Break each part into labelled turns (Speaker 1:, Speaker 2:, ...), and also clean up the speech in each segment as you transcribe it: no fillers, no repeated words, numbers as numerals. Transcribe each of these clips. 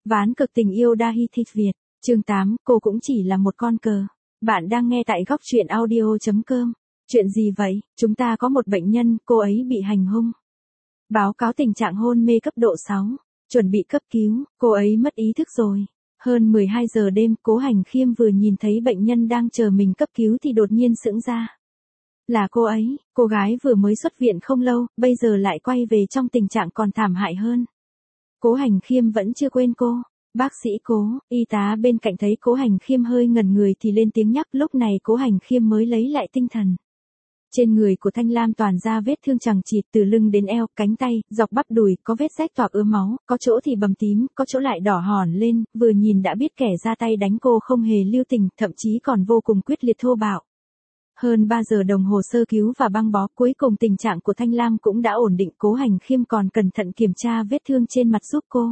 Speaker 1: Ván cực tình yêu Dahi Thịt Việt, chương 8, cô cũng chỉ là một con cờ. Bạn đang nghe tại góc truyện audio.com. Chuyện gì vậy? Chúng ta có một bệnh nhân, cô ấy bị hành hung. Báo cáo tình trạng hôn mê cấp độ 6. Chuẩn bị cấp cứu, cô ấy mất ý thức rồi. Hơn 12 giờ đêm, Cố Hành Khiêm vừa nhìn thấy bệnh nhân đang chờ mình cấp cứu thì đột nhiên sững ra. Là cô ấy, cô gái vừa mới xuất viện không lâu, bây giờ lại quay về trong tình trạng còn thảm hại hơn. Cố Hành Khiêm vẫn chưa quên cô. Bác sĩ Cố, y tá bên cạnh thấy Cố Hành Khiêm hơi ngẩn người thì lên tiếng nhắc, lúc này Cố Hành Khiêm mới lấy lại tinh thần. Trên người của Thanh Lam toàn ra vết thương chằng chịt từ lưng đến eo, cánh tay, dọc bắp đùi, có vết rách toạc ứa máu, có chỗ thì bầm tím, có chỗ lại đỏ hòn lên, vừa nhìn đã biết kẻ ra tay đánh cô không hề lưu tình, thậm chí còn vô cùng quyết liệt thô bạo. Hơn 3 giờ đồng hồ sơ cứu và băng bó, cuối cùng tình trạng của Thanh Lam cũng đã ổn định. Cố Hành Khiêm còn cẩn thận kiểm tra vết thương trên mặt giúp cô.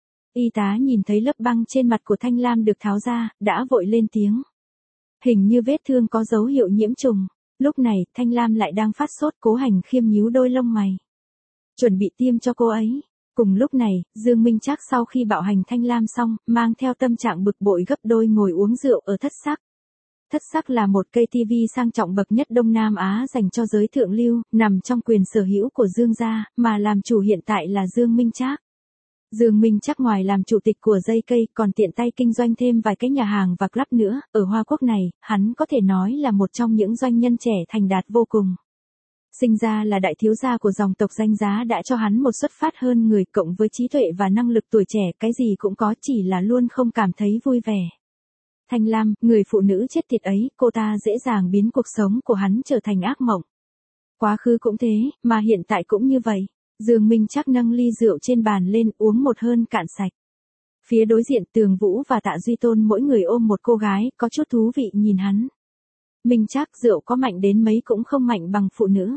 Speaker 1: Y tá nhìn thấy lớp băng trên mặt của Thanh Lam được tháo ra, đã vội lên tiếng. Hình như vết thương có dấu hiệu nhiễm trùng. Lúc này, Thanh Lam lại đang phát sốt. Cố Hành Khiêm nhíu đôi lông mày. Chuẩn bị tiêm cho cô ấy. Cùng lúc này, Dương Minh Trác sau khi bạo hành Thanh Lam xong, mang theo tâm trạng bực bội gấp đôi ngồi uống rượu ở Thất Sắc. Thất Sắc là một cây TV sang trọng bậc nhất Đông Nam Á dành cho giới thượng lưu, nằm trong quyền sở hữu của Dương gia, mà làm chủ hiện tại là Dương Minh Trác. Dương Minh Trác ngoài làm chủ tịch của dây cây còn tiện tay kinh doanh thêm vài cái nhà hàng và club nữa, ở Hoa Quốc này, hắn có thể nói là một trong những doanh nhân trẻ thành đạt vô cùng. Sinh ra là đại thiếu gia của dòng tộc danh giá đã cho hắn một xuất phát hơn người, cộng với trí tuệ và năng lực tuổi trẻ, cái gì cũng có, chỉ là luôn không cảm thấy vui vẻ. Thanh Lam, người phụ nữ chết tiệt ấy, cô ta dễ dàng biến cuộc sống của hắn trở thành ác mộng. Quá khứ cũng thế, mà hiện tại cũng như vậy. Dương Minh Trác nâng ly rượu trên bàn lên, uống một hơi cạn sạch. Phía đối diện Tường Vũ và Tạ Duy Tôn mỗi người ôm một cô gái, có chút thú vị nhìn hắn. Minh Trác, rượu có mạnh đến mấy cũng không mạnh bằng phụ nữ.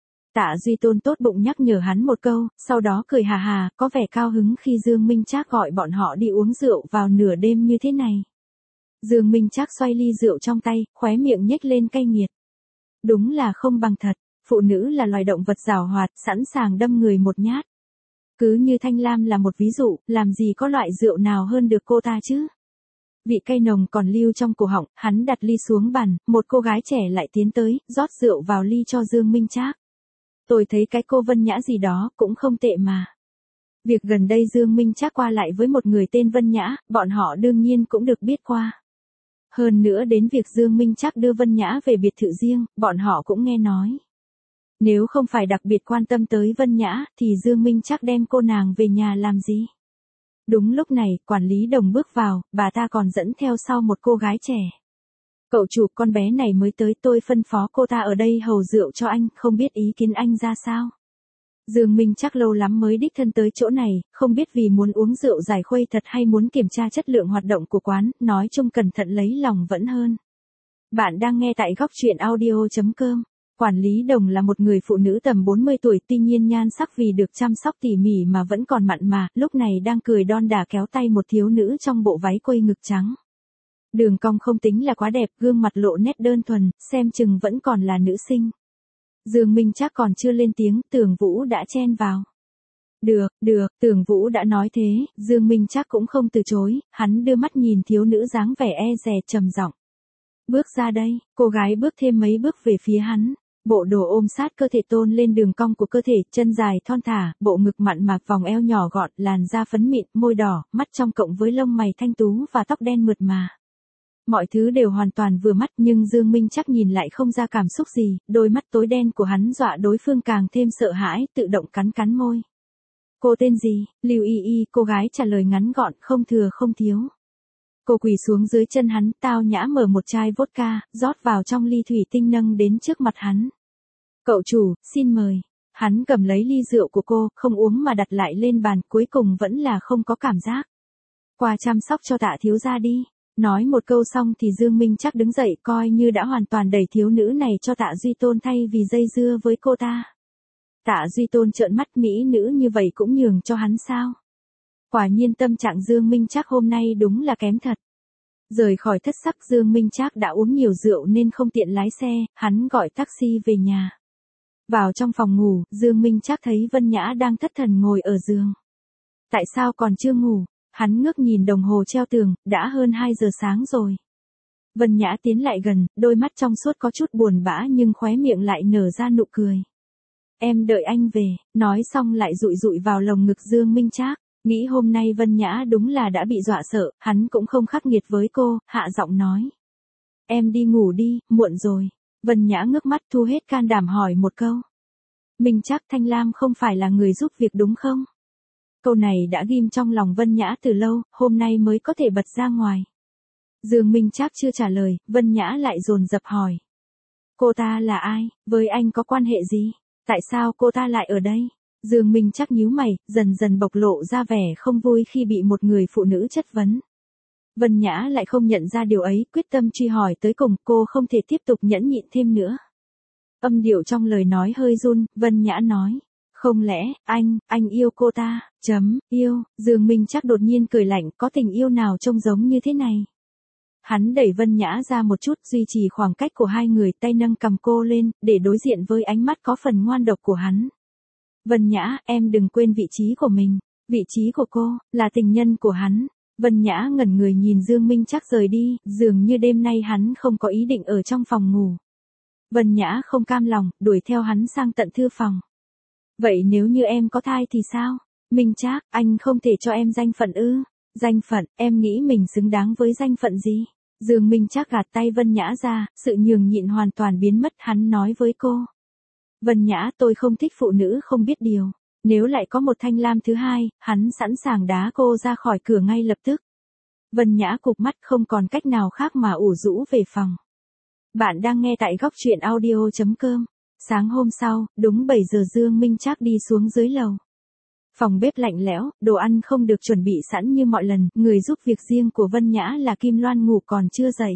Speaker 1: Tạ Duy Tôn tốt bụng nhắc nhở hắn một câu, sau đó cười hà hà, có vẻ cao hứng khi Dương Minh Trác gọi bọn họ đi uống rượu vào nửa đêm như thế này. Dương Minh Trác xoay ly rượu trong tay, khóe miệng nhếch lên cay nghiệt. Đúng là không bằng thật, phụ nữ là loài động vật giàu hoạt, sẵn sàng đâm người một nhát. Cứ như Thanh Lam là một ví dụ, làm gì có loại rượu nào hơn được cô ta chứ. Vị cay nồng còn lưu trong cổ họng, hắn đặt ly xuống bàn, một cô gái trẻ lại tiến tới, rót rượu vào ly cho Dương Minh Trác. Tôi thấy cái cô Vân Nhã gì đó, cũng không tệ mà. Việc gần đây Dương Minh Trác qua lại với một người tên Vân Nhã, bọn họ đương nhiên cũng được biết qua. Hơn nữa đến việc Dương Minh Trác đưa Vân Nhã về biệt thự riêng, bọn họ cũng nghe nói. Nếu không phải đặc biệt quan tâm tới Vân Nhã, thì Dương Minh Trác đem cô nàng về nhà làm gì? Đúng lúc này, quản lý Đồng bước vào, bà ta còn dẫn theo sau một cô gái trẻ. Cậu chủ, con bé này mới tới, tôi phân phó cô ta ở đây hầu rượu cho anh, không biết ý kiến anh ra sao? Dương Minh Trác lâu lắm mới đích thân tới chỗ này, không biết vì muốn uống rượu giải khuây thật hay muốn kiểm tra chất lượng hoạt động của quán, nói chung cẩn thận lấy lòng vẫn hơn. Bạn đang nghe tại góc truyện audio.com. Quản lý Đồng là một người phụ nữ tầm 40 tuổi, tuy nhiên nhan sắc vì được chăm sóc tỉ mỉ mà vẫn còn mặn mà, lúc này đang cười đon đả kéo tay một thiếu nữ trong bộ váy quây ngực trắng. Đường cong không tính là quá đẹp, gương mặt lộ nét đơn thuần, xem chừng vẫn còn là nữ sinh. Dương Minh Trác còn chưa lên tiếng, Tường Vũ đã chen vào. Được, Tường Vũ đã nói thế, Dương Minh Trác cũng không từ chối, hắn đưa mắt nhìn thiếu nữ dáng vẻ e dè trầm giọng. Bước ra đây, cô gái bước thêm mấy bước về phía hắn. Bộ đồ ôm sát cơ thể tôn lên đường cong của cơ thể, chân dài thon thả, bộ ngực mặn mà, vòng eo nhỏ gọn, làn da phấn mịn, môi đỏ, mắt trong cộng với lông mày thanh tú và tóc đen mượt mà. Mọi thứ đều hoàn toàn vừa mắt, nhưng Dương Minh Trác nhìn lại không ra cảm xúc gì, đôi mắt tối đen của hắn dọa đối phương càng thêm sợ hãi, tự động cắn môi. Cô tên gì? Lưu Y Y, cô gái trả lời ngắn gọn, không thừa không thiếu. Cô quỳ xuống dưới chân hắn, tao nhã mở một chai vodka, rót vào trong ly thủy tinh nâng đến trước mặt hắn. Cậu chủ, xin mời. Hắn cầm lấy ly rượu của cô, không uống mà đặt lại lên bàn, cuối cùng vẫn là không có cảm giác. Qua chăm sóc cho Tạ thiếu gia đi. Nói một câu xong thì Dương Minh Trác đứng dậy, coi như đã hoàn toàn đẩy thiếu nữ này cho Tạ Duy Tôn thay vì dây dưa với cô ta. Tạ Duy Tôn trợn mắt, mỹ nữ như vậy cũng nhường cho hắn sao? Quả nhiên tâm trạng Dương Minh Trác hôm nay đúng là kém thật. Rời khỏi Thất Sắc, Dương Minh Trác đã uống nhiều rượu nên không tiện lái xe, hắn gọi taxi về nhà. Vào trong phòng ngủ, Dương Minh Trác thấy Vân Nhã đang thất thần ngồi ở giường. Tại sao còn chưa ngủ? Hắn ngước nhìn đồng hồ treo tường, đã hơn 2 giờ sáng rồi. Vân Nhã tiến lại gần, đôi mắt trong suốt có chút buồn bã nhưng khóe miệng lại nở ra nụ cười. Em đợi anh về, nói xong lại dụi dụi vào lồng ngực Dương Minh Trác. Nghĩ hôm nay Vân Nhã đúng là đã bị dọa sợ, hắn cũng không khắc nghiệt với cô, hạ giọng nói. Em đi ngủ đi, muộn rồi. Vân Nhã ngước mắt thu hết can đảm hỏi một câu. Minh Trác Thanh Lam không phải là người giúp việc đúng không? Câu này đã ghim trong lòng Vân Nhã từ lâu, hôm nay mới có thể bật ra ngoài. Dương Minh Trác chưa trả lời, Vân Nhã lại dồn dập hỏi. Cô ta là ai, với anh có quan hệ gì? Tại sao cô ta lại ở đây? Dương Minh Trác nhíu mày, dần dần bộc lộ ra vẻ không vui khi bị một người phụ nữ chất vấn. Vân Nhã lại không nhận ra điều ấy, quyết tâm truy hỏi tới cùng, cô không thể tiếp tục nhẫn nhịn thêm nữa. Âm điệu trong lời nói hơi run, Vân Nhã nói. Không lẽ, anh yêu cô ta, yêu, Dương Minh Trác đột nhiên cười lạnh, có tình yêu nào trông giống như thế này. Hắn đẩy Vân Nhã ra một chút, duy trì khoảng cách của hai người, tay nâng cầm cô lên, để đối diện với ánh mắt có phần ngoan độc của hắn. Vân Nhã, em đừng quên vị trí của mình, vị trí của cô, là tình nhân của hắn. Vân Nhã ngẩn người nhìn Dương Minh Trác rời đi, dường như đêm nay hắn không có ý định ở trong phòng ngủ. Vân Nhã không cam lòng, đuổi theo hắn sang tận thư phòng. Vậy nếu như em có thai thì sao? Minh Trác, anh không thể cho em danh phận ư? Danh phận, em nghĩ mình xứng đáng với danh phận gì? Dương Minh Trác gạt tay Vân Nhã ra, sự nhường nhịn hoàn toàn biến mất, hắn nói với cô. Vân Nhã, tôi không thích phụ nữ không biết điều. Nếu lại có một Thanh Lam thứ hai, hắn sẵn sàng đá cô ra khỏi cửa ngay lập tức. Vân Nhã cụp mắt không còn cách nào khác mà ủ rũ về phòng. Bạn đang nghe tại góc truyện audio.com. Sáng hôm sau, đúng 7 giờ Dương Minh Trác đi xuống dưới lầu. Phòng bếp lạnh lẽo, đồ ăn không được chuẩn bị sẵn như mọi lần, người giúp việc riêng của Vân Nhã là Kim Loan ngủ còn chưa dậy.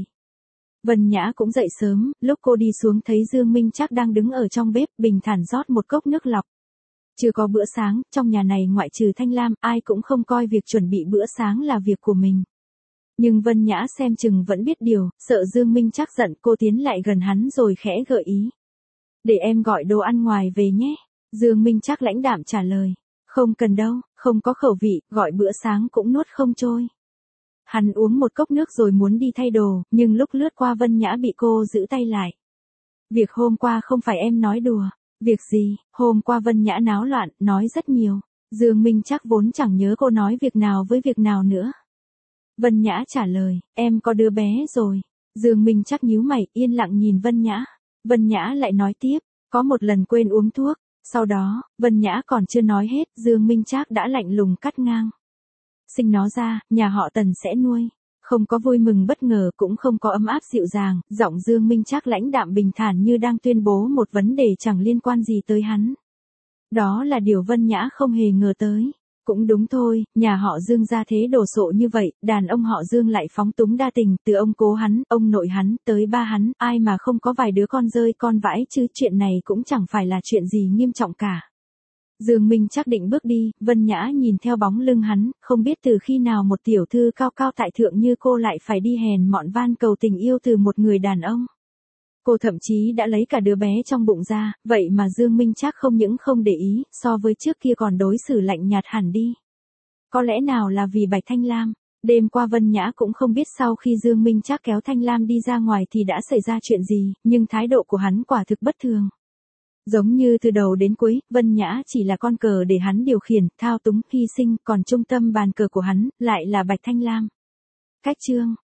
Speaker 1: Vân Nhã cũng dậy sớm, lúc cô đi xuống thấy Dương Minh Trác đang đứng ở trong bếp, bình thản rót một cốc nước lọc. Chưa có bữa sáng, trong nhà này ngoại trừ Thanh Lam, ai cũng không coi việc chuẩn bị bữa sáng là việc của mình. Nhưng Vân Nhã xem chừng vẫn biết điều, sợ Dương Minh Trác giận, cô tiến lại gần hắn rồi khẽ gợi ý. Để em gọi đồ ăn ngoài về nhé. Dương Minh Trác lãnh đạm trả lời. Không cần đâu, không có khẩu vị, gọi bữa sáng cũng nuốt không trôi. Hắn uống một cốc nước rồi muốn đi thay đồ, nhưng lúc lướt qua Vân Nhã bị cô giữ tay lại. Việc hôm qua không phải em nói đùa. Việc gì, hôm qua Vân Nhã náo loạn, nói rất nhiều. Dương Minh Trác vốn chẳng nhớ cô nói việc nào với việc nào nữa. Vân Nhã trả lời, em có đứa bé rồi. Dương Minh Trác nhíu mày, yên lặng nhìn Vân Nhã. Vân Nhã lại nói tiếp, có một lần quên uống thuốc. Sau đó, Vân Nhã còn chưa nói hết, Dương Minh Trác đã lạnh lùng cắt ngang. Sinh nó ra, nhà họ Tần sẽ nuôi. Không có vui mừng bất ngờ cũng không có ấm áp dịu dàng, giọng Dương Minh Trác lãnh đạm bình thản như đang tuyên bố một vấn đề chẳng liên quan gì tới hắn. Đó là điều Vân Nhã không hề ngờ tới. Cũng đúng thôi, nhà họ Dương ra thế đồ sộ như vậy, đàn ông họ Dương lại phóng túng đa tình, từ ông cố hắn, ông nội hắn, tới ba hắn, ai mà không có vài đứa con rơi con vãi chứ, chuyện này cũng chẳng phải là chuyện gì nghiêm trọng cả. Dương Minh Trác định bước đi, Vân Nhã nhìn theo bóng lưng hắn, không biết từ khi nào một tiểu thư cao cao tại thượng như cô lại phải đi hèn mọn van cầu tình yêu từ một người đàn ông. Cô thậm chí đã lấy cả đứa bé trong bụng ra, vậy mà Dương Minh Trác không những không để ý, so với trước kia còn đối xử lạnh nhạt hẳn đi. Có lẽ nào là vì Bạch Thanh Lam? Đêm qua Vân Nhã cũng không biết sau khi Dương Minh Trác kéo Thanh Lam đi ra ngoài thì đã xảy ra chuyện gì, nhưng thái độ của hắn quả thực bất thường. Giống như từ đầu đến cuối, Vân Nhã chỉ là con cờ để hắn điều khiển, thao túng, hy sinh, còn trung tâm bàn cờ của hắn, lại là Bạch Thanh Lam. Cách chương